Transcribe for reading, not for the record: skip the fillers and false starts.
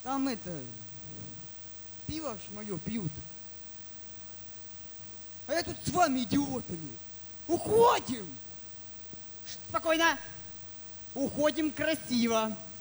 Там пиво ж мое пьют. А я тут с вами, идиотами. Уходим! Спокойно. Уходим красиво.